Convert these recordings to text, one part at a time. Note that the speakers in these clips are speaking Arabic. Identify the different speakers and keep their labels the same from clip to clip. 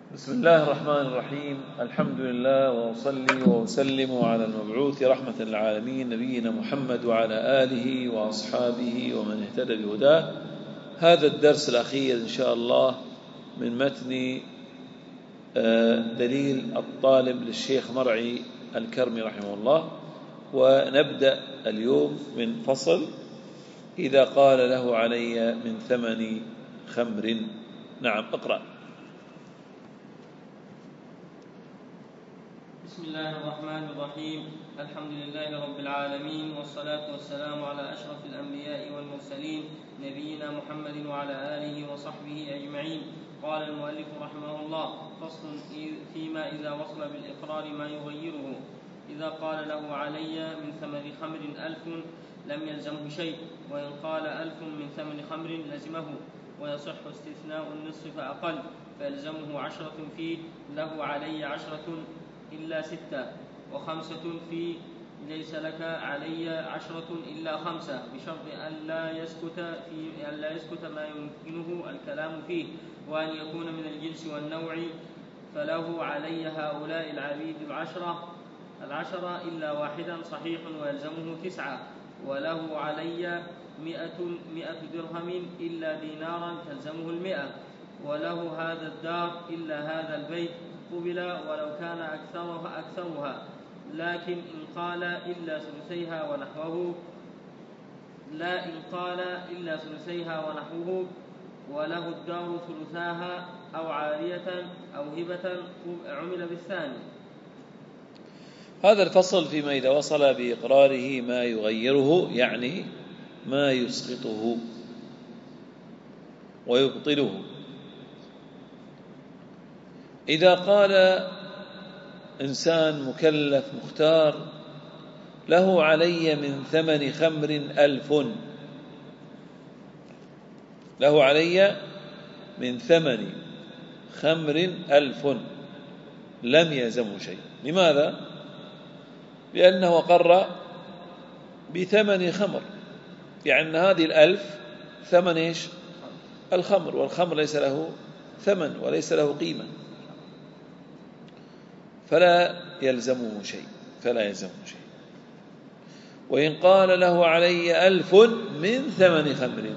Speaker 1: بسم الله الرحمن الرحيم. الحمد لله وأصلي وأسلم على المبعوث رحمة للعالمين نبينا محمد وعلى آله وأصحابه ومن اهتدى بهداه. هذا الدرس الأخير إن شاء الله من متن دليل الطالب للشيخ مرعي الكرمي رحمه الله، ونبدأ اليوم من فصل إذا قال له علي من ثمن خمر. نعم، اقرأ.
Speaker 2: بسم الله الرحمن الرحيم. الحمد لله رب العالمين، والصلاة والسلام على أشرف الأنبياء والمرسلين نبينا محمد وعلى آله وصحبه أجمعين. قال المؤلف رحمه الله: فصل فيما إذا وصل بالإقرار ما يغيره. إذا قال له علي من ثمن خمر 1000 لم يلزمه شيء، وإن قال 1000 من ثمن خمر لزمه، ويصح استثناء النصف فأقل، فيلزمه 10 فيه له علي 10 إلا 6، و5 في ليس لك علي 10 إلا 5، بشرط أن لا يسكت ما يمكنه الكلام فيه، وأن يكون من الجنس والنوع. فله علي هؤلاء العبيد العشرة إلا واحدا صحيح ويلزمه 9، وله علي 100 درهم إلا دينارا تلزمه 100، وله هذا الدار إلا هذا البيت قبل ولو كان أكثرها، لكن إن قال إلا ثلثيها ونحوه وله الدار ثلثاها أو عارية أو هبة عمل بالثاني.
Speaker 1: هذا الفصل فيما إذا وصل بإقراره ما يغيره، يعني ما يسقطه ويبطله. إذا قال إنسان مكلف مختار له علي من ثمن خمر 1000، له علي من ثمن خمر 1000 لم يلزمه شيء. لماذا؟ لأنه قر بثمن خمر، يعني هذه 1000 ثمن إيش؟ الخمر، والخمر ليس له ثمن وليس له قيمة، فلا يلزمه شيء. وإن قال له علي 1000 من ثمن خمر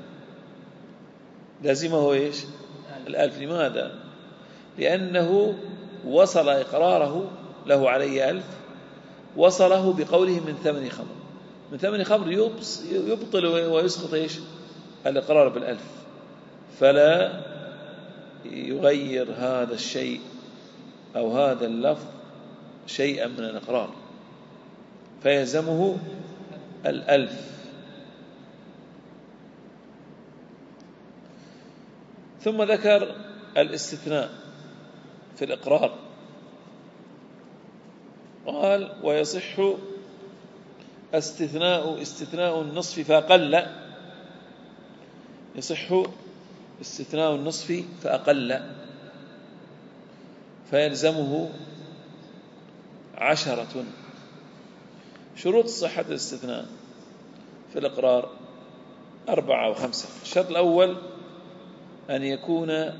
Speaker 1: لازمه إيش؟ 1000. لماذا؟ لأنه وصل إقراره له علي 1000 وصله بقوله من ثمن خمر. من ثمن خمر يبطل ويسقط إيش؟ الإقرار بال1000، فلا يغير هذا الشيء أو هذا اللفظ شيئا من الإقرار، فيلزمه 1000. ثم ذكر الاستثناء في الإقرار، قال: ويصح استثناء النصف فأقل. يصح استثناء النصف فأقل، فيلزمه 10. شروط صحة الاستثناء في الإقرار 4 أو 5. الشرط الأول أن يكون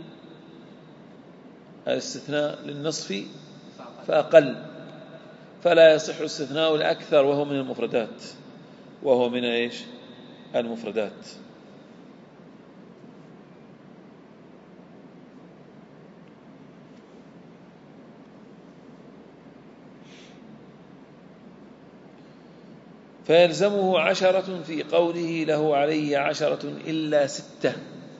Speaker 1: الاستثناء للنصف فأقل، فلا يصح الاستثناء لأكثر وهو من المفردات، وهو من إيش؟ المفردات. فيلزمه 10 في قوله له علي 10 إلا 6.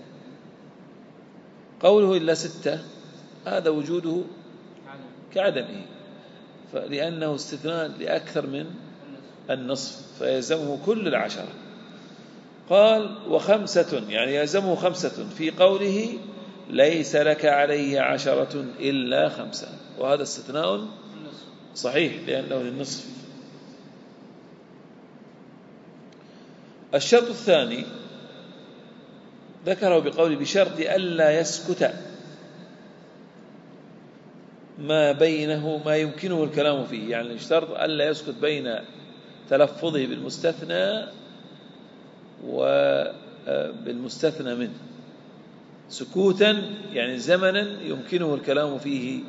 Speaker 1: قوله إلا 6 هذا وجوده كعدمه، لأنه استثناء لأكثر من النصف، فيلزمه كل 10. قال: و5، يعني يلزمه 5 في قوله ليس لك علي 10 إلا 5، وهذا استثناء صحيح لأنه للنصف. الشرط الثاني ذكره بقوله بشرط ألا يسكت ما بينه ما يمكنه الكلام فيه، يعني الشرط ألا يسكت بين تلفظه بالمستثنى وبالمستثنى منه. سكوتا يعني زمنا يمكنه الكلام فيه،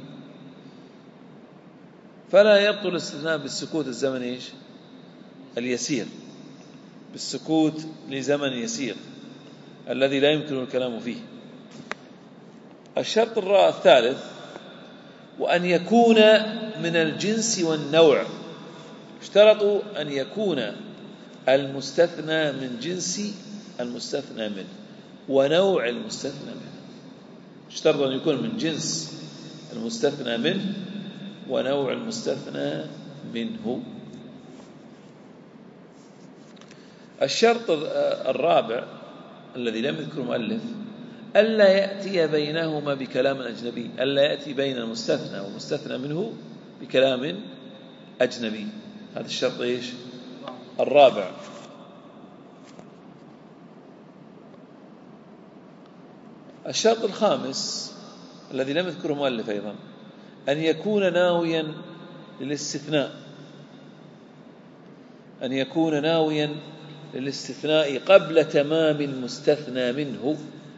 Speaker 1: فلا يبطل الاستثناء بالسكوت الزمن إيش؟ اليسير، بالسكوت لزمن يسير الذي لا يمكن الكلام فيه. الشرط الثالث: وأن يكون من الجنس والنوع. اشترطوا أن يكون المستثنى من جنس المستثنى منه ونوع المستثنى منه. اشترطوا أن يكون من جنس المستثنى منه ونوع المستثنى منه. الشرط الرابع الذي لم يذكره المؤلف: ألا يأتي بينهما بكلام أجنبي، ألا يأتي بين المستثنى والمستثنى منه بكلام أجنبي. هذا الشرط إيش؟ الرابع. الشرط الخامس الذي لم يذكره المؤلف أيضا: أن يكون ناويا للاستثناء، أن يكون ناويا للاستثناء قبل تمام المستثنى منه،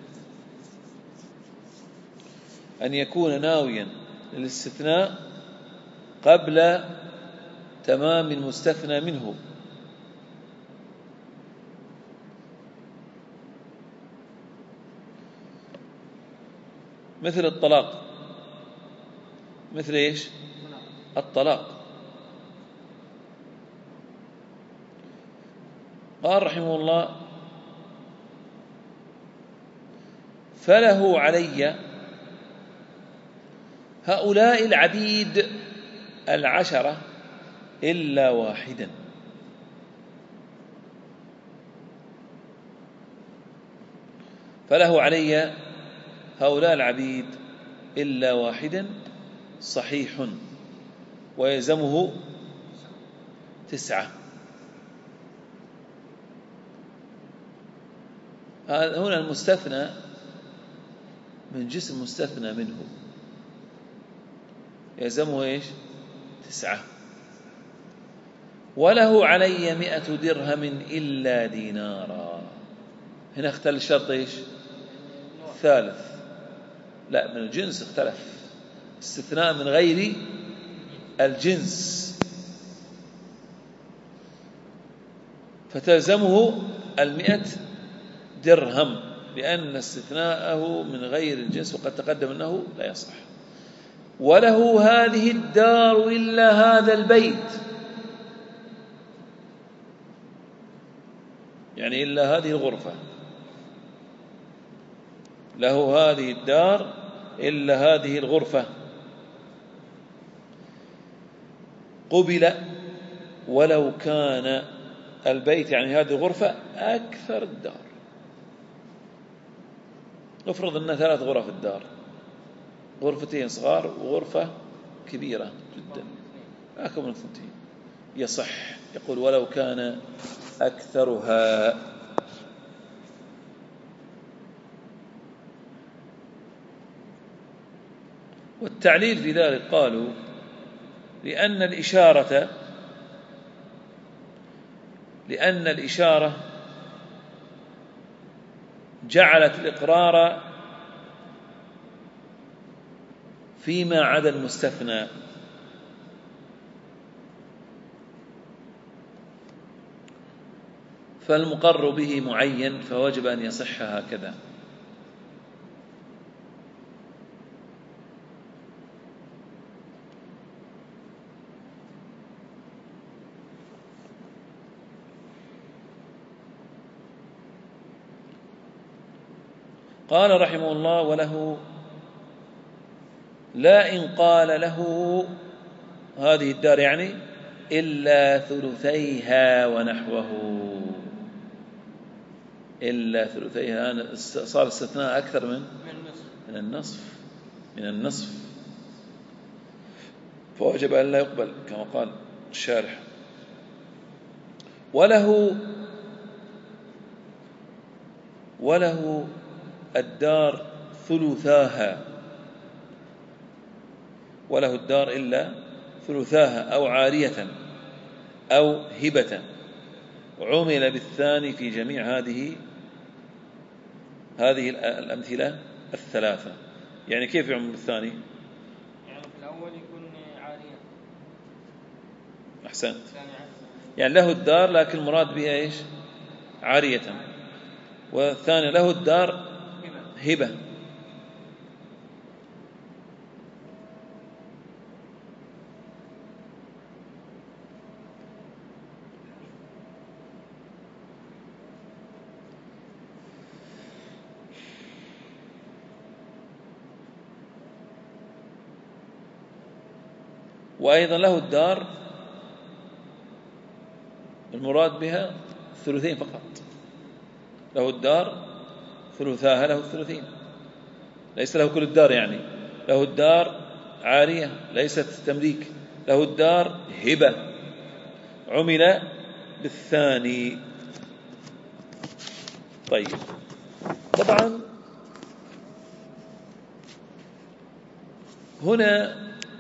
Speaker 1: أن يكون ناويا للاستثناء قبل تمام المستثنى منه. مثل الطلاق، مثل إيش؟ الطلاق. قال رحمه الله: فله علي هؤلاء العبيد 10 إلا واحدا. فله علي هؤلاء العبيد إلا واحدا صحيح، ويلزمه 9. هنا المستثنى من جسم مستثنى منه يلزمه إيش؟ 9. وله علي 100 درهم إلا دينارا. هنا اختل الشرط إيش؟ الثالث. لا، من الجنس اختلف، استثناء من غير الجنس، فتلزمه 100 درهم لأن استثناءه من غير الجنس، وقد تقدم أنه لا يصح. وله هذه الدار إلا هذا البيت، يعني إلا هذه الغرفة. له هذه الدار إلا هذه الغرفة. قبل ولو كان البيت يعني هذه الغرفة أكثر الدار. نفرض أن 3 غرف الدار، غرفتين صغار وغرفة كبيرة جدا أكبر من 2، يصح. يقول ولو كان أكثرها. والتعليل في ذلك قالوا: لأن الإشارة جعلت الإقرار فيما عدا المستثنى، فالمقر به معين فوجب أن يصح هكذا. قال رحمه الله: وله لا إن قال له هذه الدار يعني إلا ثلثيها ونحوه. إلا ثلثيها صار استثناء أكثر من النصف، فوجب أن لا يقبل كما قال الشارح. وله الدار ثلثاها، وله الدار إلا ثلثاها أو عارية أو هبة، وعمل بالثاني في جميع هذه الأمثلة الثلاثة. يعني كيف يعم بالثاني؟
Speaker 2: يعني في الأول يكون عارية.
Speaker 1: أحسنت. يعني له الدار لكن المراد بها إيش؟ عارية. والثاني له الدار هبة. وأيضا له الدار المراد بها ثلثين فقط. له الدار ثلثاها له الثلثين، ليس له كل الدار. يعني له الدار عارية ليست تمليك، له الدار هبة عمل بالثاني. طيب، طبعا هنا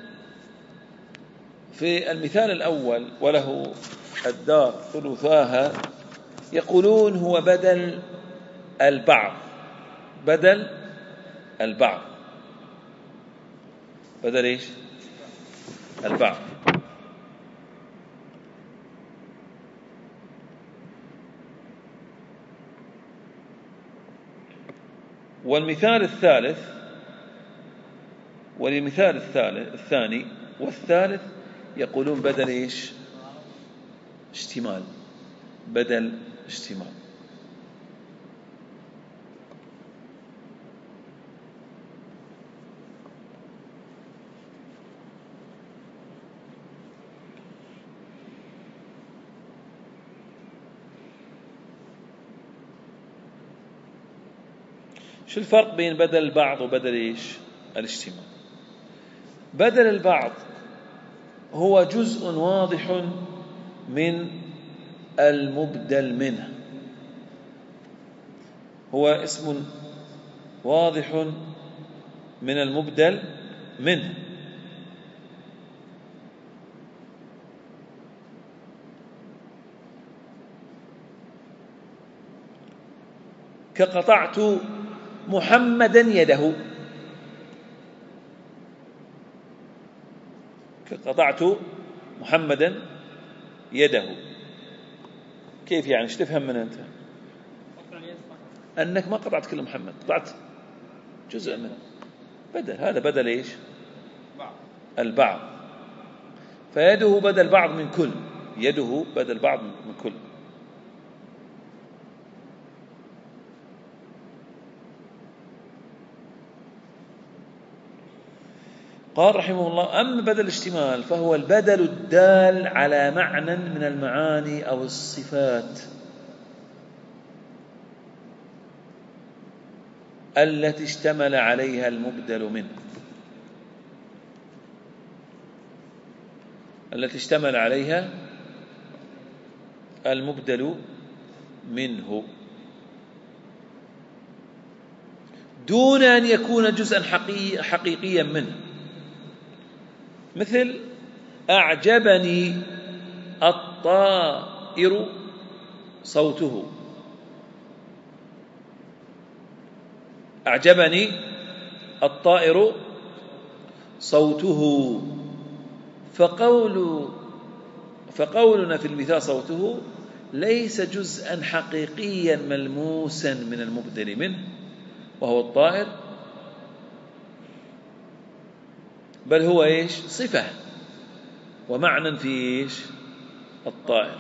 Speaker 1: في المثال الأول وله الدار ثلثاها يقولون هو بدل البعض. بدل البعض. بدل إيش؟ البعض. والمثال الثالث والمثال الثاني والثالث يقولون بدل إيش؟ اشتمال. بدل اشتمال. شو الفرق بين بدل البعض وبدل إيش؟ الاشتمال. بدل البعض هو جزء واضح من المبدل منه، هو اسم واضح من المبدل منه. كقطعت محمدا يده. كقطعت محمدا يده. كيف يعني؟ ايش تفهم من أنت؟ أنك ما قطعت كل محمد، قطعت جزء منه. بدل، هذا بدل إيش؟ البعض. فيده بدل بعض من كل. يده بدل بعض من كل. قال رحمه الله: أما بدل الاشتمال فهو البدل الدال على معنى من المعاني أو الصفات التي اشتمل عليها المبدل منه. التي اشتمل عليها المبدل منه دون أن يكون جزءا حقيقيا منه. مثل أعجبني الطائر صوته. أعجبني الطائر صوته. فقولنا في المثال صوته ليس جزءا حقيقيا ملموسا من المبدل منه وهو الطائر، بل هو إيش؟ صفة ومعنى في إيش؟ الطائر.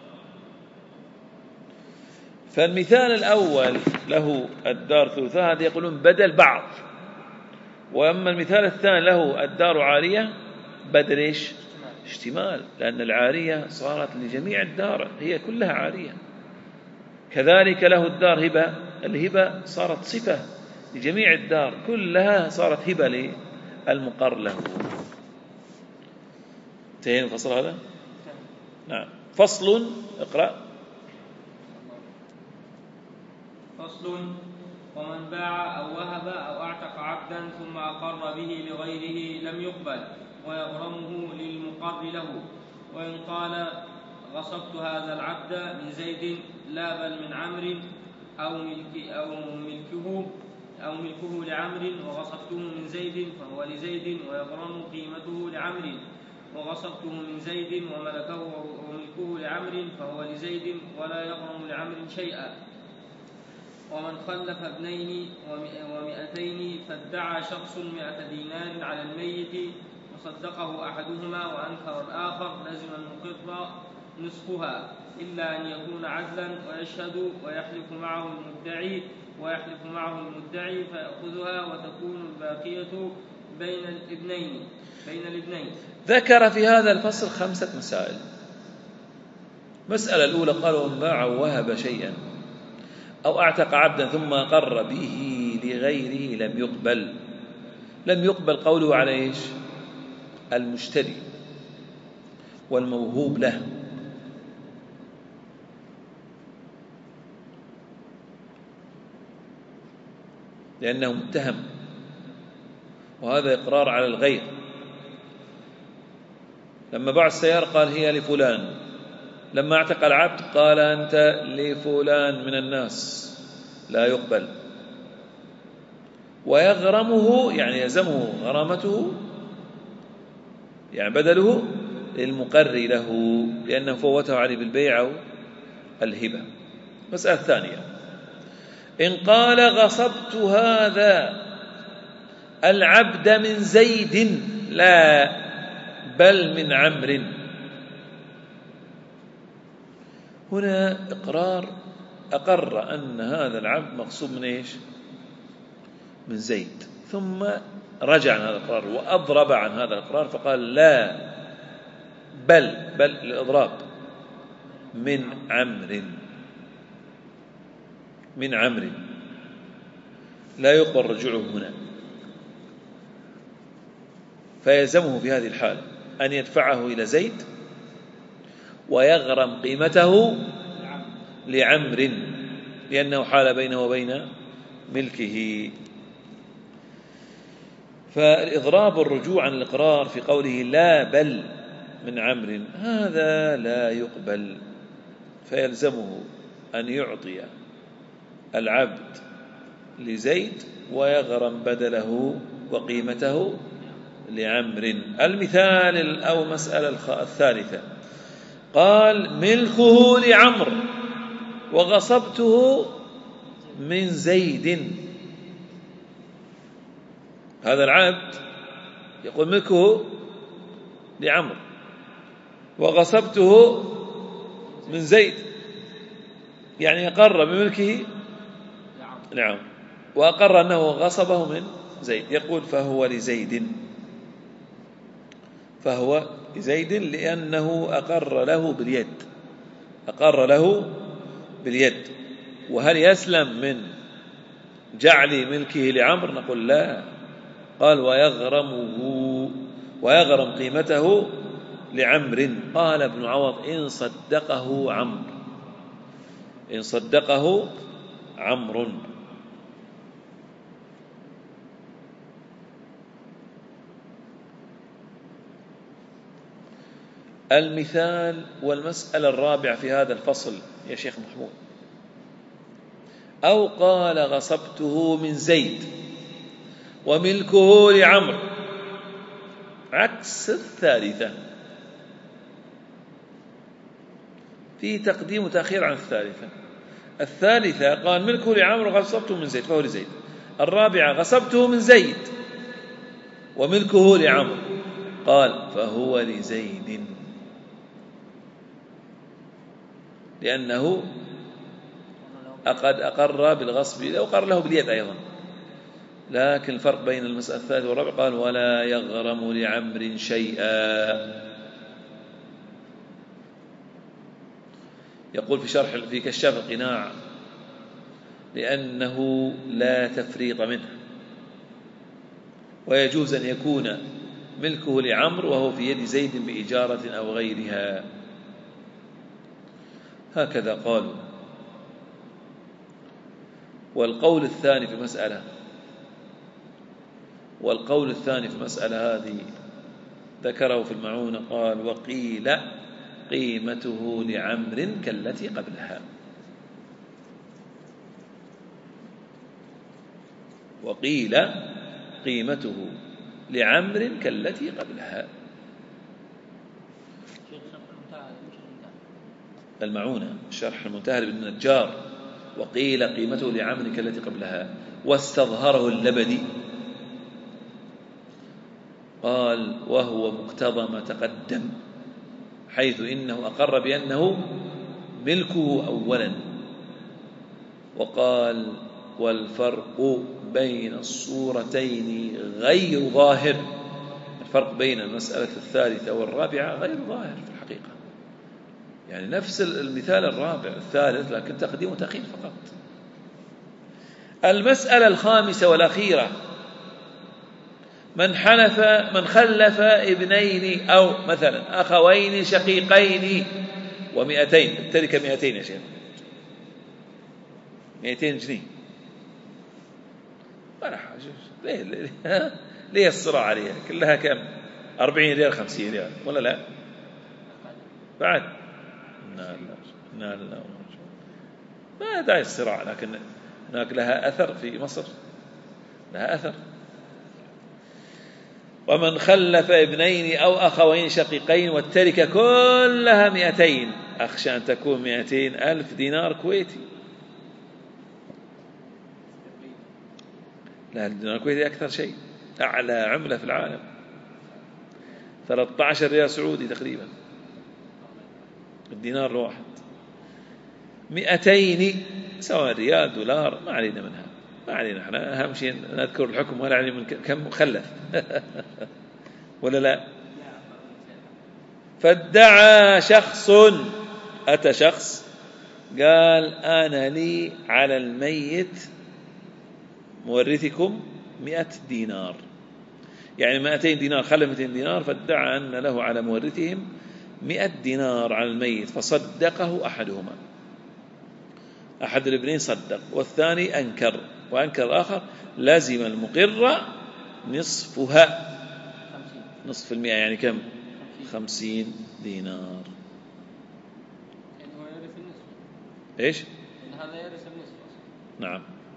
Speaker 1: فالمثال الأول له الدار ثلثاء، هذا يقولون بدل بعض. وأما المثال الثاني له الدار عارية، بدل إيش؟ اشتمال، لأن العارية صارت لجميع الدار، هي كلها عارية. كذلك له الدار هبة، الهبة صارت صفة لجميع الدار، كلها صارت هبة للمقر له. انتهينا الفصل هذا؟ نعم. فصل. اقرأ.
Speaker 2: فصل: ومن باع أو وهب أو أعتق عبدا ثم أقر به لغيره لم يقبل ويغرمه للمقر له. وإن قال: غصبت هذا العبد من زيد لا بل من عمرو أو ملكه أو ملكه لعمرو وغصبته من زيد فهو لزيد ويغرم قيمته لعمرو وغصبته من زيد وملكه لعمرو فهو لزيد ولا يغرم لعمرو شيئا. ومن خلف ابنين ومئتين فادعى شخص 100 دينار على الميت وصدقه أحدهما وأنكر الآخر لزم المقر نصفها إلا أن يكون عدلا ويشهد ويحلف معه المدعي فيأخذها وتكون الباقية بين الابنين.
Speaker 1: ذكر في هذا الفصل 5 مسائل. مسألة الأولى قال: ومن باع ووهب شيئا أو أعتق عبدا ثم أقر به لغيره لم يقبل قوله على إيش؟ المشتري والموهوب له، لأنه متهم، وهذا إقرار على الغير. لما باع السيارة قال هي لفلان، لما اعتق العبد قال أنت لفلان من الناس، لا يقبل. ويغرمه يعني يلزمه غرامته، يعني بدله للمقر له، لأنه فوته عليه بالبيع أو الهبة. مسألة ثانية: إن قال غصبت هذا العبد من زيد لا بل من عمرو، هنا أقر أن هذا العبد مغصوب من إيش؟ من زيد، ثم رجع عن هذا الإقرار وأضرب عن هذا الإقرار فقال لا بل الإضراب من عمرو لا يقبل رجوعه هنا، فيلزمه في هذه الحال أن يدفعه إلى زيد ويغرم قيمته لعمرو، لأنه حال بينه وبين ملكه. فالإضراب الرجوع عن الإقرار في قوله لا بل من عمرو هذا لا يقبل، فيلزمه أن يعطي العبد لزيد ويغرم بدله وقيمته لعمرو. المثال أو مسألة الثالثة: قال ملكه لعمرو وغصبته من زيد. هذا العبد يقول ملكه لعمرو وغصبته من زيد، يعني أقر بملكه لعمرو وأقر أنه غصبه من زيد. يقول فهو لزيد لأنه أقر له باليد. وهل يسلم من جعل ملكه لعمرو؟ نقول لا. قال ويغرم قيمته لعمرو. قال ابن عوض إن صدقه عمرو. المثال والمسألة الرابعة في هذا الفصل يا شيخ محمود: أو قال غصبته من زيد وملكه لعمرو، عكس الثالثة، في تقديم وتأخير عن الثالثة قال ملكه لعمرو غصبته من زيد فهو لزيد. الرابعة غصبته من زيد وملكه لعمرو، قال فهو لزيد لأنه قد أقر بالغصب أو أقر له باليد أيضا. لكن الفرق بين المسألة الثالثة والرابعة قال ولا يغرم لعمرو شيئا. يقول في كشاف القناع: لأنه لا تفريط منه، ويجوز أن يكون ملكه لعمرو وهو في يد زيد بإجارة أو غيرها. هكذا قالوا. والقول الثاني في المسألة هذه ذكره في المعونة، قال وقيل قيمته لعمرو كالتي قبلها. وقيل قيمته لعمر كالتي قبلها. المعونة الشرح المنتهى لابن النجار. وقيل قيمته لعمر كالتي قبلها. واستظهره اللبدي قال وهو مقتضى ما تقدم، حيث إنه أقر بأنه ملكه أولا. وقال والفرق بين الصورتين غير ظاهر. الفرق بين المسألة الثالثة والرابعة غير ظاهر في الحقيقة، يعني نفس المثال الرابع الثالث لكن تقديم وتأخير فقط. المسألة الخامسة والأخيرة: من خلف ابنين أو مثلا أخوين شقيقين و200، التركة 200 يا شيخ، 200 جنيه. ولا حاجة، ليه الصراع عليها؟ كلها كم؟ 40 ريال 50 ريال ولا لا؟ بعد لا ما داعي الصراع، لكن هناك لها أثر في مصر، لها أثر. ومن خلف ابنين أو أخوين شقيقين والتركة كلها 200، أخشى أن تكون 200,000 دينار كويتي. لا، الدينار الكويتي أكثر شيء، أعلى عملة في العالم، 13 ريال سعودي تقريبا الدينار الواحد. 200 سواء ريال دولار ما علينا منها، ما علينا، احنا أهم شيء نذكر الحكم ولا علينا من كم مخلف ولا لا. فادعى شخص، أتى شخص قال أنا لي على الميت مورثكم 100 دينار، يعني 200 دينار، خلى 200 دينار، فادعى أن له على مورثهم 100 دينار على الميت، فصدقه أحدهما، أحد الابنين صدق والثاني أنكر، وأنكر الآخر، لازم المقر نصفها، نصف المئة، يعني كم؟ 50 دينار. إيش؟
Speaker 2: هذا يرث النصف.
Speaker 1: نعم،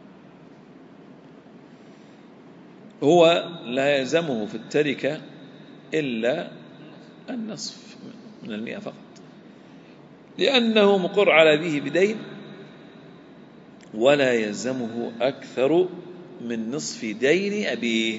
Speaker 1: هو لا يلزمه في التركة إلا النصف من 100 فقط، لأنه مقر على أبيه بدين، ولا يلزمه أكثر من نصف دين أبيه.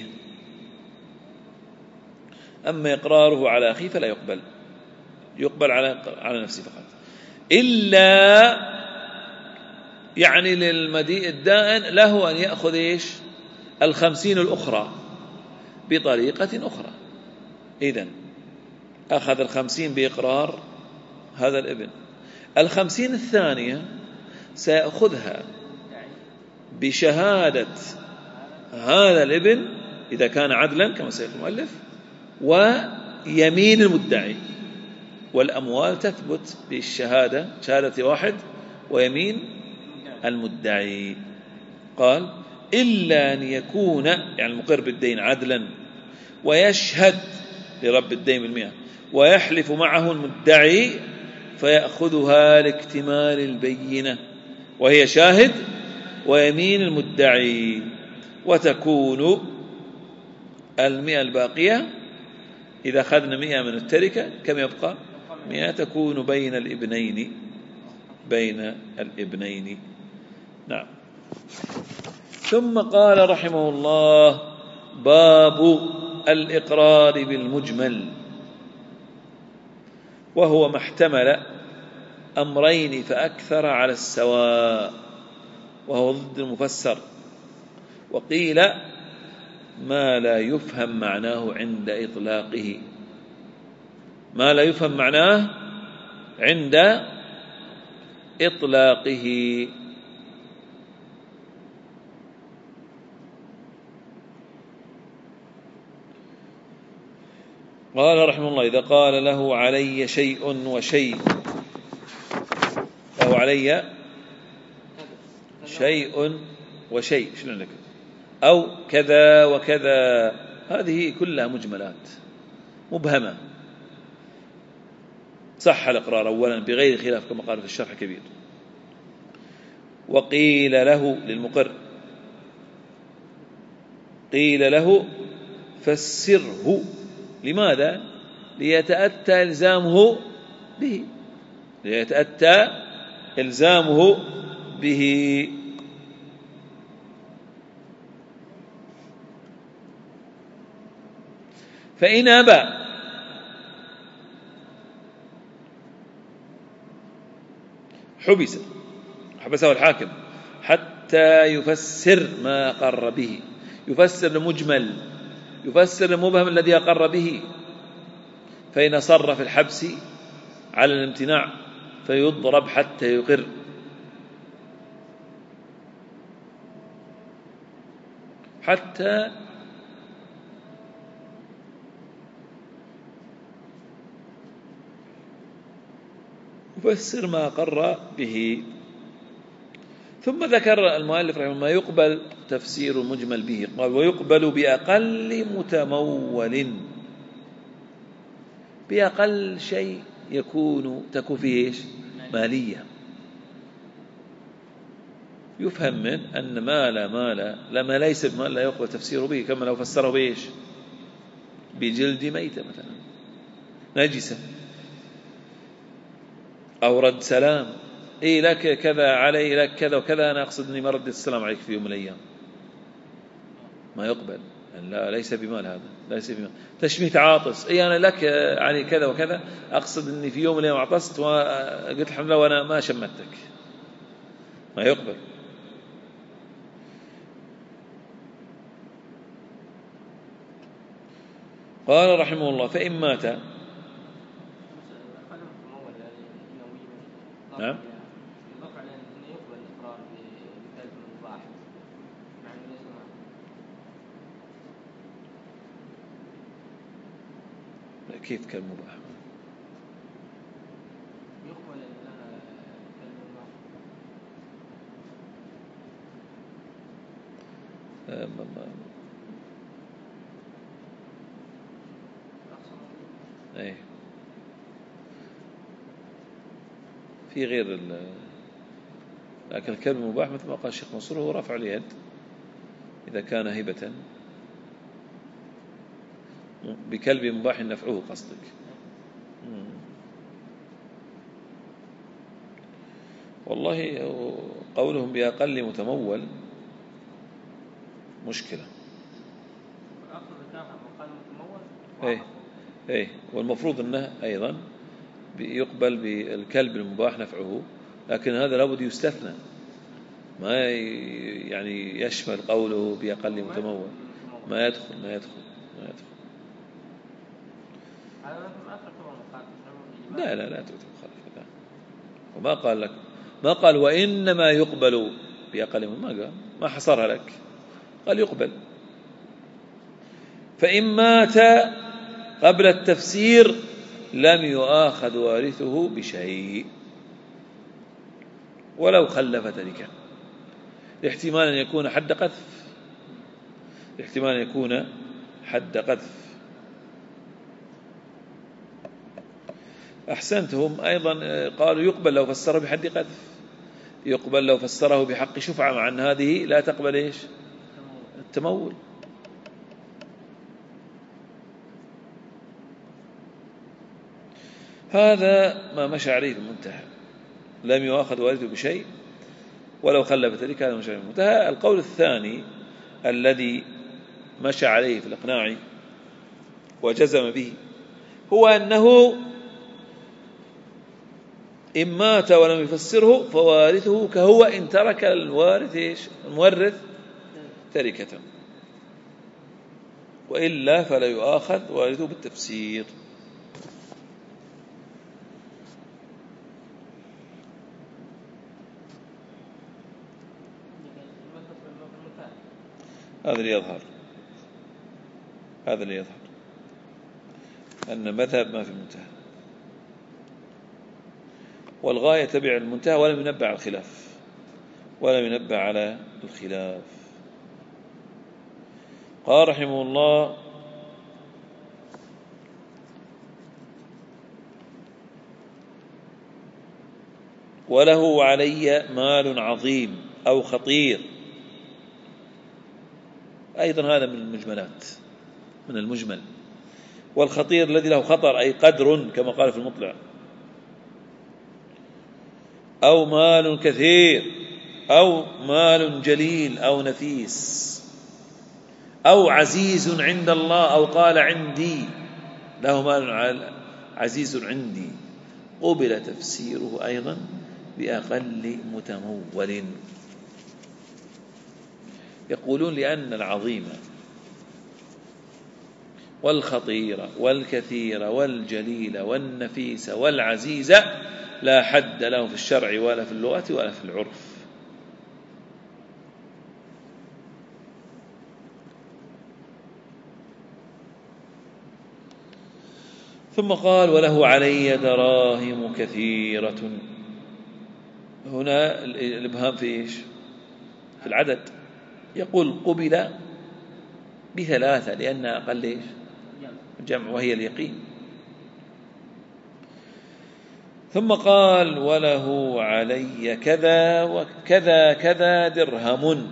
Speaker 1: أما إقراره على أخيه فلا يقبل على نفسه فقط، إلا يعني الدائن له أن يأخذ إيش 50 الأخرى بطريقة أخرى. إذن أخذ 50 بإقرار هذا الابن، 50 الثانية سيأخذها بشهادة هذا الابن إذا كان عدلا كما سيقول المؤلف، ويمين المدعي، والأموال تثبت بالشهادة، شهادة واحد ويمين المدعي. قال إلا أن يكون يعني المقر بالدين عدلا ويشهد لرب الدين بال100 ويحلف معه المدعي، فيأخذها لاكتمال البينة، وهي شاهد ويمين المدعي، وتكون 100 الباقية إذا أخذنا 100 من التركة كم يبقى؟ 100 تكون بين الابنين. نعم. ثم قال رحمه الله: باب الإقرار بالمجمل، وهو ما احتمل أمرين فأكثر على السواء، وهو ضد المفسر. وقيل ما لا يفهم معناه عند إطلاقه، ما لا يفهم معناه عند إطلاقه. قال رحمه الله: إذا قال له علي شيء وشيء، له علي شيء وشيء، شنو لك؟ أو كذا وكذا، هذه كلها مجملات مبهمة، صح الإقرار أولا بغير خلاف كما قال في الشرح كبير. وقيل له للمقر قيل له فسره. لماذا؟ ليتأتى إلزامه به، ليتأتى إلزامه به. فإن أبى حبسه الحاكم حتى يفسر ما أقر به، يفسر المجمل، يفسر المبهم الذي أقر به. فإن صر في الحبس على الامتناع فيضرب حتى يقر. حتى يفسر ما أقر به. ثم ذكر المؤلف رحمه الله ما يقبل تفسير المجمل به. قال ويقبل بأقل متمول، بأقل شيء تكون فيه إيش؟ مالية. يفهم من أن ما ليس بمال لا يقبل تفسيره به، كما لو فسره بإيش؟ بجلد ميتة مثلا نجسة، أو رد سلام، إيه لك كذا علي لك كذا وكذا، أنا أقصد أني ما ردت السلام عليك في يوم من الأيام، ما يقبل. لا، ليس بمال هذا، ليس بمال. تشميت عاطس، إيه أنا لك علي كذا وكذا، أقصد أني في يوم من الأيام عطست وقلت الحمد لله وأنا ما شمتك، ما يقبل. قال رحمه الله فإن مات. نعم. كيف كلب مباح؟ يقبل لها كلب مباح. ايه في غير لكن الكلب المباح مثل ما قال الشيخ منصور هو رفع اليد إذا كان هبة بكلب مباح نفعه، قصدك. والله قولهم بأقل متمول مشكلة. ايه والمفروض أنه أيضا يقبل بالكلب المباح نفعه، لكن هذا لابد يستثنى، ما يعني يشمل قوله بأقل متمول، ما يدخل. لا تؤتي مخالفة. وما قال لك، ما قال وإنما يقبل بأقل من، ما قال، ما حصرها لك، قال يقبل. فإن مات قبل التفسير لم يؤاخذ وارثه بشيء ولو خلف تركه، احتمال أن يكون حد قذف، احتمال أن يكون حد قذف. أحسنتهم أيضا قالوا يقبل لو فسره بحد قذف، يقبل لو فسره بحق شفعة، مع أن هذه لا تقبل إيش؟ التمول. هذا ما مشى عليه في المنتهى، لم يؤاخذ والده بشيء ولو خلف ذلك، هذا مشى عليه في المنتهى. القول الثاني الذي مشى عليه في الإقناع وجزم به هو أنه إن مات ولم يفسره فوارثه كهو إن ترك الوارث إيش؟ المورث تركة، وإلا فلا يؤاخذ وارثه بالتفسير. هذا اللي يظهر أن مذهب ما في المنتهى، والغاية تبع المنتهى، ولم ينبع على الخلاف. قال رحمه الله وله علي مال عظيم أو خطير أيضا هذا من المجملات، من المجمل. والخطير الذي له خطر أي قدر كما قال في المطلع. أو مال كثير أو مال جليل أو نفيس أو عزيز عند الله، أو قال عندي له مال عزيز عندي، قبل تفسيره أيضا بأقل متمول. يقولون لأن العظيم والخطير والكثير والجليل والنفيس والعزيز لا حد له في الشرع ولا في اللغة ولا في العرف. ثم قال وله علي دراهم كثيرة. هنا الإبهام في إيش؟ في العدد. يقول قبل بثلاثة لأنها أقل إيش؟ جمع وهي اليقين. ثم قال وله علي كذا وكذا كذا درهم.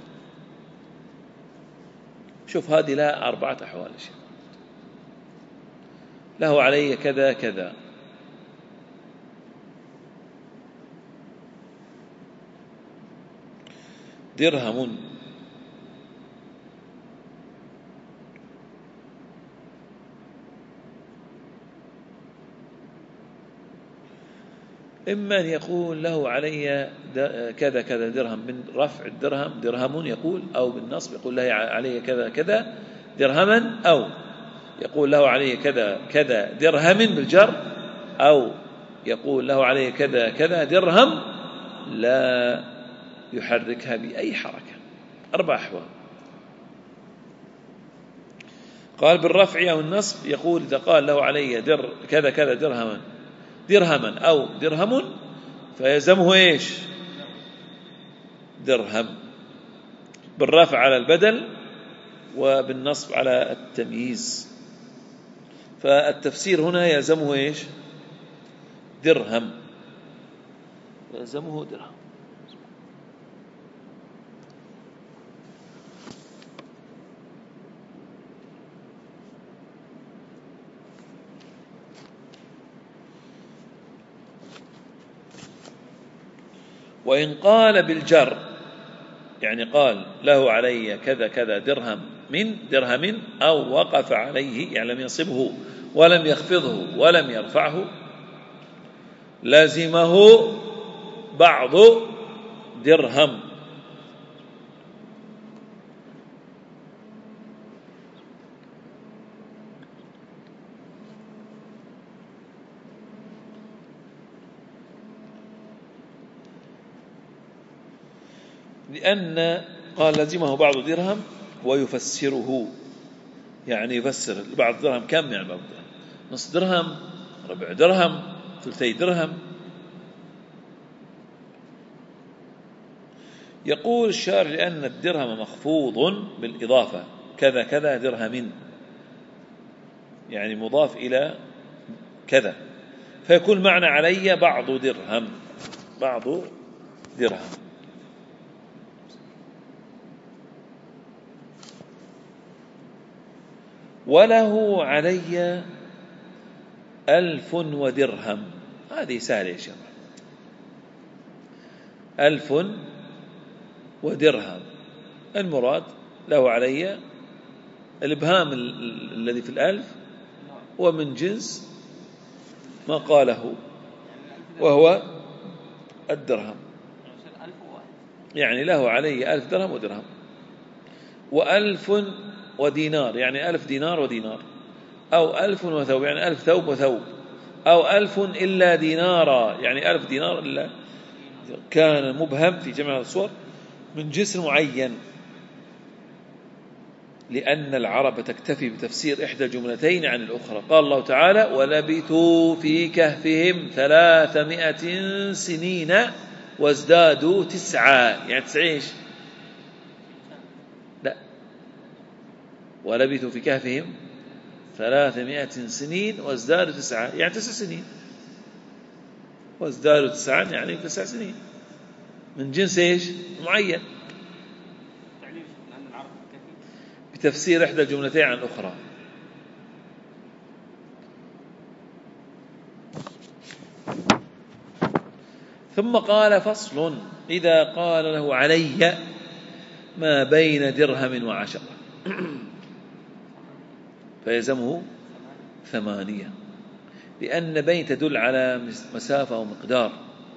Speaker 1: شوف هذه لها 4 أحوال. له علي كذا كذا، درهم، إما أن يقول له علي كذا كذا درهم من رفع الدرهم درهم يقول، أو بالنصب يقول له علي كذا كذا درهما، أو يقول له علي كذا كذا درهم بالجر، أو يقول له علي كذا كذا درهم لا يحركها بأي حركة. 4 أحوال. قال بالرفع أو النصب يقول إذا قال له علي كذا كذا درهما أو درهم فيلزمه إيش؟ درهم. بالرفع على البدل وبالنصب على التمييز. فالتفسير هنا يلزمه إيش؟ درهم، يلزمه درهم. وإن قال بالجر يعني قال له علي كذا كذا درهم من درهم، أو وقف عليه يعني لم ينصبه ولم يخفضه ولم يرفعه، لازمه بعض درهم. لأن قال لازمه بعض درهم ويفسره، يعني يفسر بعض درهم كم يعني بعض درهم؟ نصف درهم، ربع درهم، ثلثي درهم. يقول الشارع لأن الدرهم مخفوض بالإضافة كذا كذا درهم، يعني مضاف إلى كذا، فيكون معنى علي بعض درهم، بعض درهم. وله علي 1000 ودرهم. هذه سهلة يا شباب. 1000 ودرهم، المراد له علي الإبهام الذي في 1000 ومن جنس ما قاله وهو الدرهم، يعني له علي 1000 درهم ودرهم. 1000 ودينار يعني 1000 دينار ودينار، أو 1000 وثوب يعني 1000 ثوب وثوب، أو 1000 إلا دينارا يعني 1000 دينار إلا. كان مبهم في جميع الصور من جنس معين، لأن العرب تكتفي بتفسير إحدى الجملتين عن الأخرى. قال الله تعالى ولبثوا في كهفهم 300 سنين وازدادوا 9، يعني 9 إيش؟ لا، ولبثوا في كهفهم 300 سنين وازدادوا 9، يعني 9 سنين، وازدادوا 9 يعني 9 سنين من جنس إيش؟ معين. لتفسير إحدى الجملتين عن الأخرى. ثم قال فصل: إذا قال له علي ما بين درهم وعشرة فيلزمه 8، لأن بين تدل على مسافة ومقدار،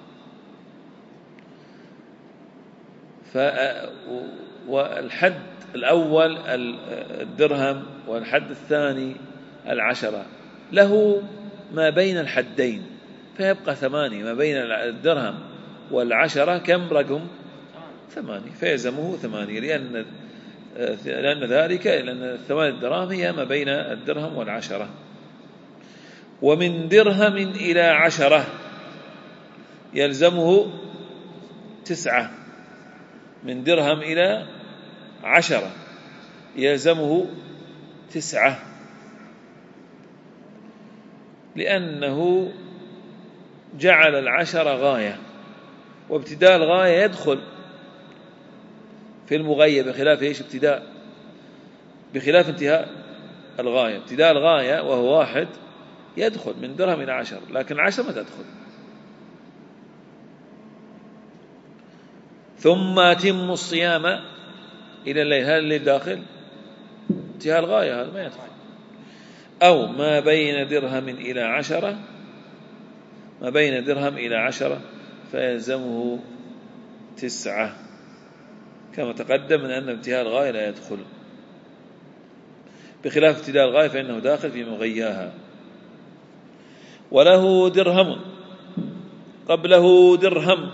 Speaker 1: والحد الأول الدرهم والحد الثاني 10، له ما بين الحدين فيبقى 8. ما بين الدرهم والعشرة كم رقم؟ 8، فيلزمه 8، لأن ذلك لأن 8 دراهم هي ما بين الدرهم والعشرة. ومن درهم إلى 10 يلزمه 9. من درهم إلى 10 يلزمه 9، لأنه جعل 10 غاية، وابتداء الغاية يدخل في المغية بخلاف ابتداء، بخلاف انتهاء الغاية. ابتداء الغاية وهو 1 يدخل من درهم إلى 10، لكن 10 ما تدخل. ثم أتم الصيام إلى الليل، هل الليل داخل؟ انتهاء الغاية هذا ما يدخل. أو ما بين درهم إلى 10، ما بين درهم إلى 10 فيلزمه 9، كما تقدم من أن انتهاء الغاية لا يدخل، بخلاف ابتداء الغاية فإنه داخل في مغياها. وله درهم قبله درهم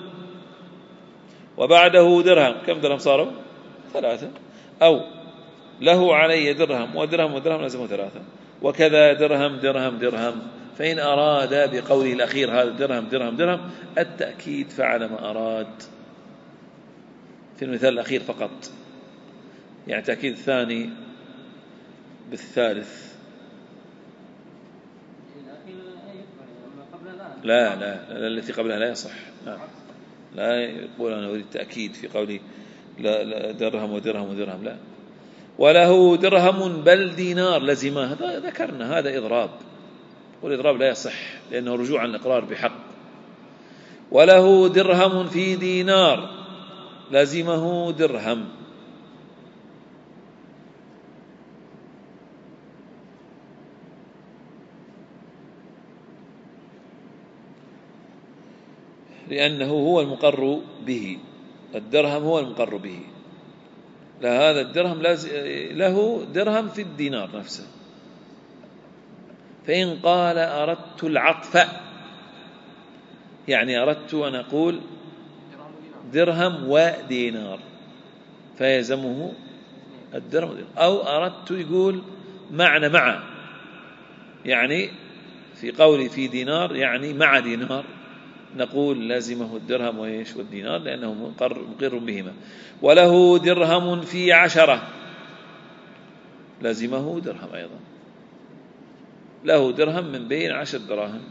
Speaker 1: وبعده درهم، كم درهم صاروا؟ 3. أو له علي درهم ودرهم ودرهم لازمه 3، وكذا درهم درهم درهم. فإن أراد بقوله الأخير هذا درهم درهم درهم التأكيد فعل ما أراد في المثال الأخير فقط، يعني تأكيد الثاني بالثالث. لا التي قبلها لا يصح. لا يقول أنا أريد التأكيد في قولي لا درهم ودرهم ودرهم، لا. وله درهم بل دينار لزمه، هذا ذكرنا هذا إضراب، والإضراب لا يصح لأنه رجوع عن الإقرار بحق. وله درهم في دينار لزمه درهم، لأنه هو المقر به، الدرهم هو المقر به. لا، هذا الدرهم له درهم في الدينار نفسه. فإن قال أردت العطف، يعني أردت أن أقول درهم ودينار فيلزمه الدرهم، أو أردت يقول معنى مع، يعني في قولي في دينار يعني مع دينار، نقول لازمه الدرهم وإيش والدينار لأنه مقر بهما. وله درهم في 10 لازمه درهم أيضا، له درهم من بين 10 دراهم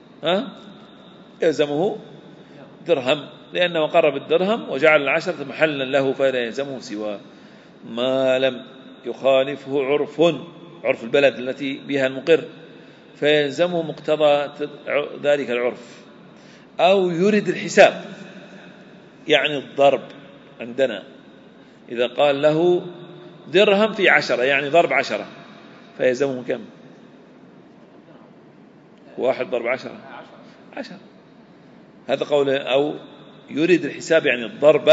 Speaker 1: يلزمه درهم، لأنه قرب الدرهم وجعل 10 محلا له، فلا يلزمه سواه ما لم يخالفه عرف البلد التي بها المقر، فيلزمه مقتضى ذلك العرف. أو يرد الحساب، يعني الضرب عندنا إذا قال له درهم في 10 يعني ضرب 10 فيلزمه كم؟ 1 ضرب 10 هذا قوله. أو يريد الحساب يعني الضرب،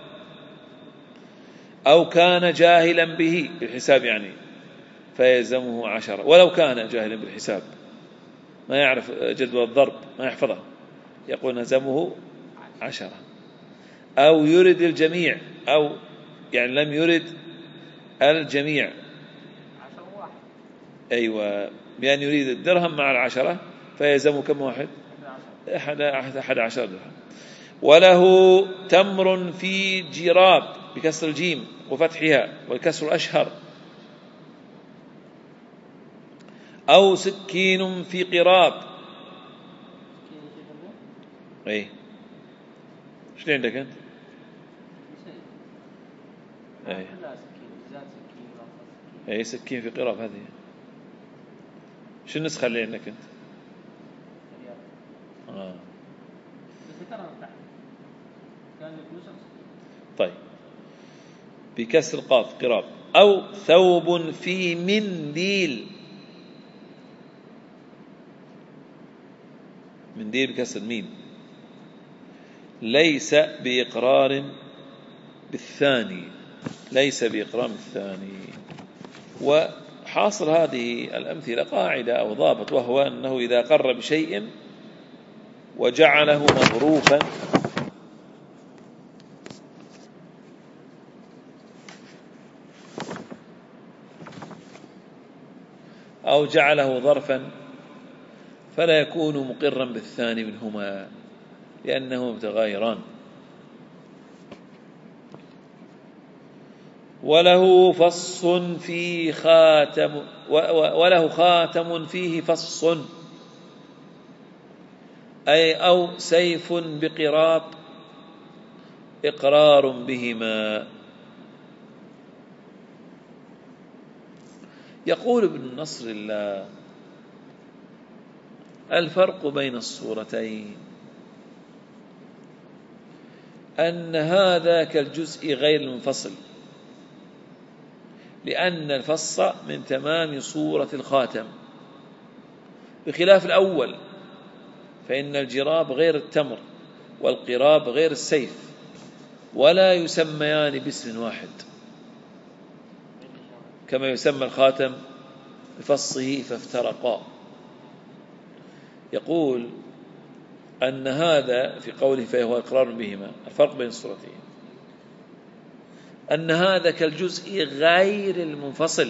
Speaker 1: أو كان جاهلا به بالحساب يعني فيلزمه 10، ولو كان جاهلا بالحساب ما يعرف جدول الضرب ما يحفظه يقول نلزمه 10. أو يريد الجميع، أو يعني لم يرد الجميع، أيوة، بأن يريد الدرهم مع 10 فيلزمه كم واحد؟ 11 درهم. وله تمر في جراب بكسر الجيم وفتحها والكسر أشهر. أو سكين في قراب، ايه شو عندك انت؟ ايه هي سكين في قراب هذه. شو النسخة اللي عندك أنت؟
Speaker 2: بس ذكرها تحت كان الفلوس.
Speaker 1: طيب بكسر القاف قراب. أو ثوب في منديل، منديل بكسر الميم، ليس بإقرار بالثاني، ليس بإقرار بالثاني. وحاصل هذه الأمثلة قاعدة أو ضابط، وهو أنه إذا قر بشيء وجعله مظروفا أو جعله ظرفا فلا يكون مقرا بالثاني منهما لأنه متغايران. وله فص في خاتم، وله خاتم فيه فص، أي أو سيف بقراب إقرار بهما. يقول ابن نصر الله: الفرق بين الصورتين أن هذا كالجزء غير المنفصل، لأن الفص من تمام صورة الخاتم، بخلاف الأول فإن الجراب غير التمر والقراب غير السيف، ولا يسميان باسم واحد، كما يسمى الخاتم بفصه فافترقا. يقول أن هذا في قوله فهو إقرار بهما، الفرق بين الصورتين أن هذا كالجزء غير المنفصل،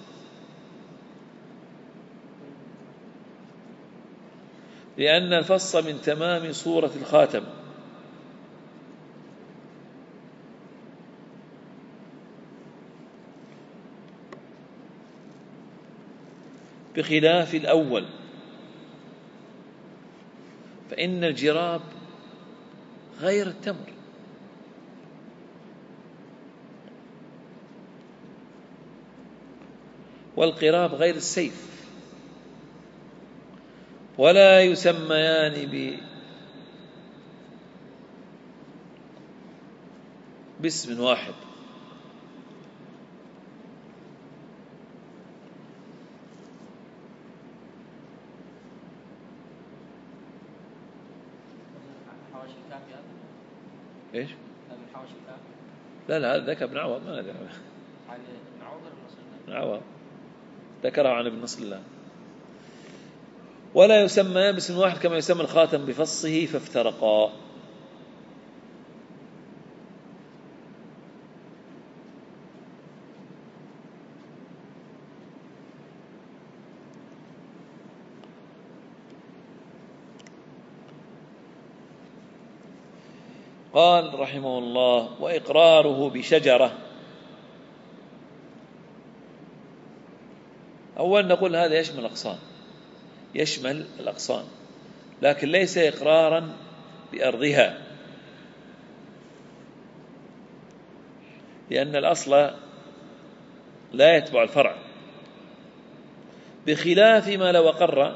Speaker 1: لأن الفص من تمام صورة الخاتم، بخلاف الأول فإن الجراب غير التمر والقراب غير السيف، ولا يسميان باسم واحد. ايش؟ لا لا، هذا ذكر ابن عوض، ما ادري ابن عوض ذكره عن ابن نصر الله. ولا يسمى باسم واحد كما يسمى الخاتم بفصه فافترقا. قال رحمه الله: وإقراره بشجرة. أولا نقول هذا يشمل الأغصان، لكن ليس إقرارا بأرضها، لأن الأصل لا يتبع الفرع، بخلاف ما لو أقر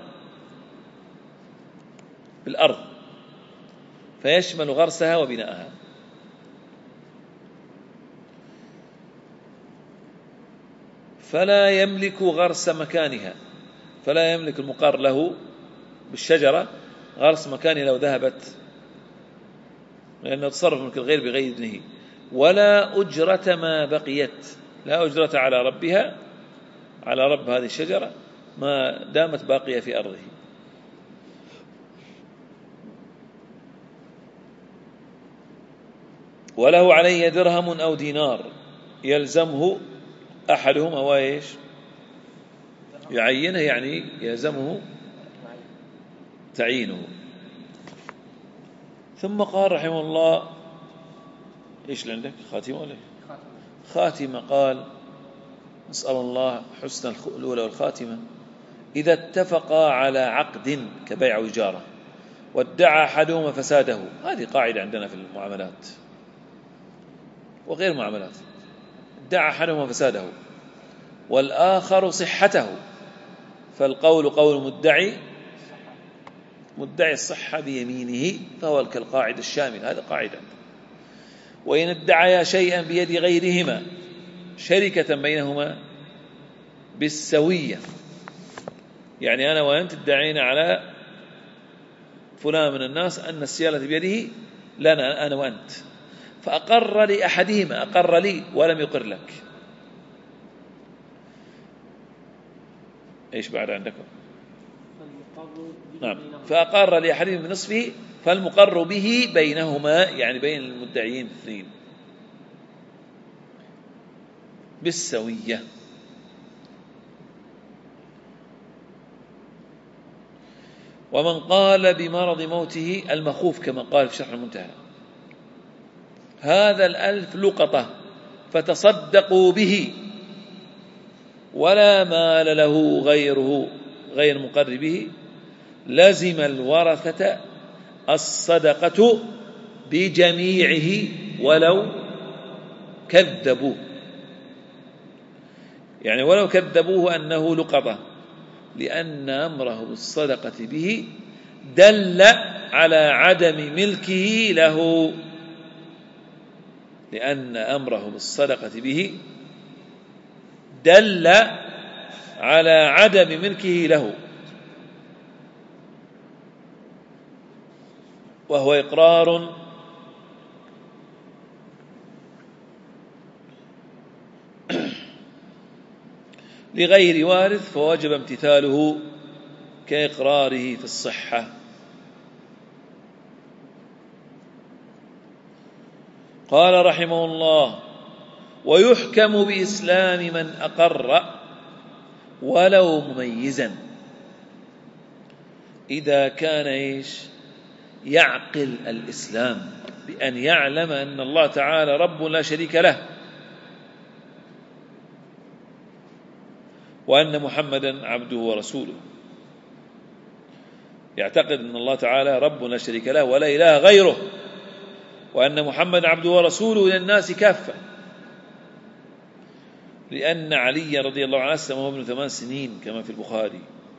Speaker 1: بالأرض فيشمل غرسها وبناءها. فلا يملك غرس مكانها، فلا يملك المقر له بالشجرة غرس مكانها لو ذهبت، لأنه تصرف ملك الغير بغير إذنه. ولا أجرة ما بقيت، لا أجرة على ربها، على رب هذه الشجرة ما دامت باقية في أرضه. وله علي درهم أو دينار يلزمه أحدهما، وإيش يعينه، يعني يلزمه تعيينه. ثم قال رحمه الله: إيش اللي عندك؟ خاتمة ولا خاتمة؟ قال: نسأل الله حسن الأولى والخاتمة. إذا اتفقا على عقد كبيع وإجارة وادعى أحدهما فساده، هذه قاعدة عندنا في المعاملات وغير المعاملات، ادعى أحدهما فساده والآخر صحته، فالقول قول مدعي الصحة بيمينه، فهو كالقاعدة الشاملة. هذا قاعدة. وإن ادعيا شيئا بيد غيرهما شركة بينهما بالسوية، يعني أنا وأنت ادعينا على فلان من الناس أن السيالة بيده لنا أنا وأنت، فأقر لأحدهما، أقر لي ولم يقر لك. إيش بعد عندكم؟ نعم، فأقر لأحدهما بنصفه، فالمقر به بينهما، يعني بين المدعيين الاثنين بالسوية. ومن قال بمرض موته المخوف كما قال في شرح المنتهى: هذا الألف لقطة فتصدقوا به ولا مال له غيره غير مقر به، لزم الورثة الصدقة بجميعه ولو كذبوه، يعني ولو كذبوه أنه لقطة، لأن أمره بالصدقة به دل على عدم ملكه له، لأن أمره بالصدقة به دل على عدم ملكه له، وهو إقرار لغير وارث، فوجب امتثاله كإقراره في الصحة. قال رحمه الله: ويحكم بإسلام من أقر ولو مميزا، إذا كان يعقل الإسلام بأن يعلم أن الله تعالى رب لا شريك له، وأن محمدا عبده ورسوله، يعتقد أن الله تعالى رب لا شريك له ولا إله غيره، وأن محمدا عبده ورسوله إلى الناس كافة، لأن علي رضي الله عنه أسلم وهو ابن 8 سنين كما في البخاري،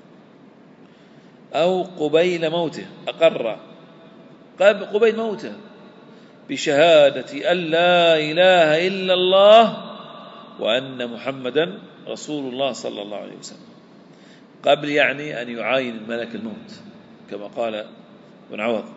Speaker 1: أو قبيل موته، أقر قبيل موته بشهادة أن لا إله إلا الله وأن محمدا رسول الله صلى الله عليه وسلم، قبل يعني أن يعاين ملك الموت كما قال ابن عوض.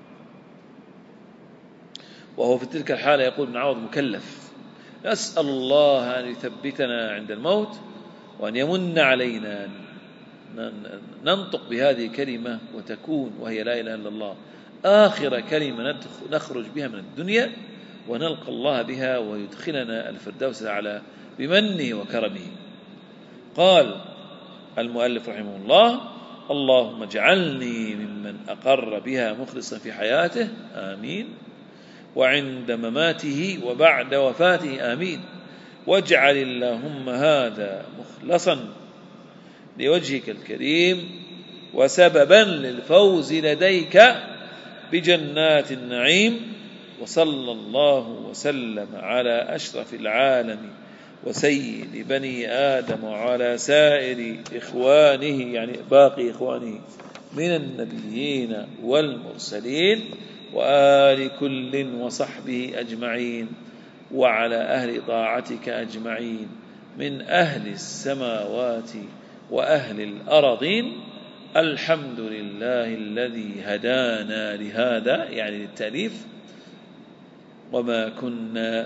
Speaker 1: وهو في تلك الحالة يقول ابن عوض مكلف: نسأل الله أن يثبتنا عند الموت وأن يمن علينا ننطق بهذه الكلمة وتكون وهي لا إله إلا الله آخر كلمة نخرج بها من الدنيا، ونلقى الله بها ويدخلنا الفردوس الأعلى بمنه وكرمه. قال المؤلف رحمه الله: اللهم اجعلني ممن أقر بها مخلصا في حياته، آمين، وعند مماته وبعد وفاته، آمين، واجعل اللهم هذا مخلصا لوجهك الكريم وسببا للفوز لديك بجنات النعيم. وصلى الله وسلم على أشرف العالم وسيد بني آدم وعلى سائر إخوانه، يعني باقي إخوانه من النبيين والمرسلين، وآل كل وصحبه أجمعين، وعلى أهل طاعتك أجمعين من أهل السماوات وأهل الأرضين. الحمد لله الذي هدانا لهذا، يعني للتأليف، وما كنا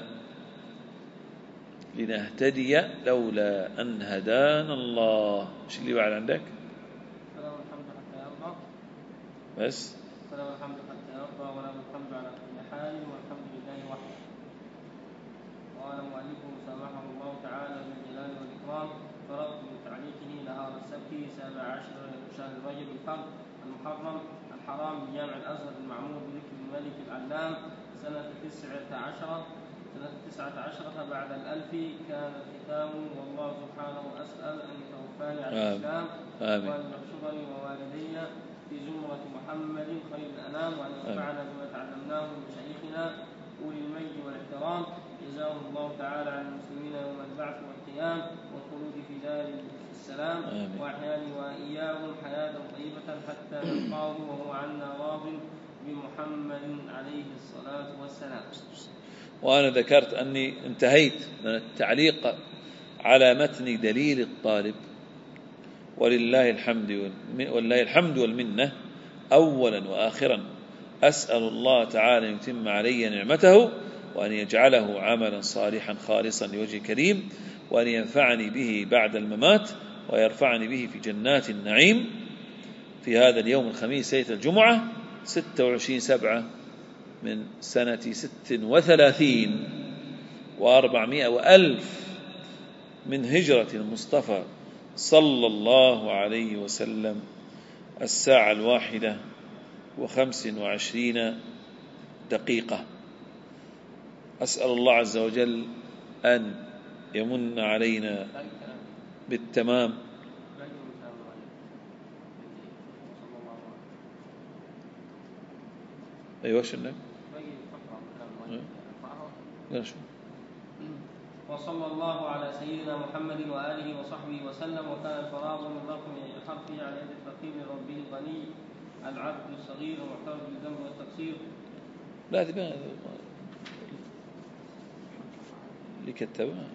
Speaker 1: لنهتدي لولا أن هدانا الله. ايش اللي بعد عندك؟
Speaker 2: فله الحمد حتى يرضى،
Speaker 1: بس
Speaker 2: فله الحمد حتى يرضى، وله الحمد على كل حال، والحمد لله وحده. قال مؤلفه سامحه الله تعالى من الجلال والإكرام: فرضت من تعليقه نهار السبت 17 شهر رجب الفرد المحرم الحرام بجامع الأزهر المعمور بذكر الملك العلام سنة 19 بعد الألف كان الختام. والله سبحانه أسأل أن يتوفاني على الإسلام وأن يحشرني ووالدي في زمرة محمد خير الأنام، وأن ينفعنا بما تعلمناه من مشايخنا أولي المجد والاحترام، جزاه الله تعالى عن المسلمين يوم البعث والقيام والخلود في دار السلام، وأحياني وإياهم حياة طيبة حتى نلقاه وهو عنا راض بمحمد عليه الصلاة والسلام.
Speaker 1: وأنا ذكرت أني انتهيت من التعليق على متن دليل الطالب، ولله الحمد والمنة. أولا وآخرا أسأل الله تعالى أن يتم علي نعمته، وأن يجعله عملا صالحا خالصا لوجه كريم، وأن ينفعني به بعد الممات، ويرفعني به في جنات النعيم في هذا اليوم الخميس ليلة الجمعة 26/7 من سنة 36 و400 وألف من هجرة المصطفى صلى الله عليه وسلم، 1:25 أسأل الله عز وجل أن يمن علينا بالتمام. أيوة شنو؟
Speaker 2: وصلى الله على سيدنا محمد وآله وصحبه وسلم. وكان الفراغ من رقم حرفه على يد الفقير لربه الغني العبد الصغير ومعترف بالذنب والتقصير.
Speaker 1: لا تبان اللي كتبها.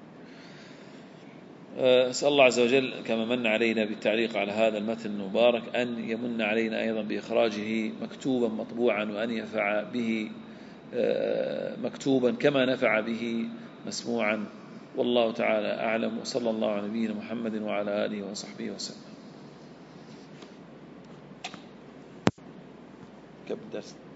Speaker 1: أسأل الله عز وجل كما من علينا بالتعليق على هذا المتن المبارك أن يمن علينا أيضا بإخراجه مكتوبا مطبوعا، وأن ينفع به مكتوبا كما نفع به مسموعا. والله تعالى أعلم، وصلى الله على نبينا محمد وعلى آله وصحبه وسلم. كم درس؟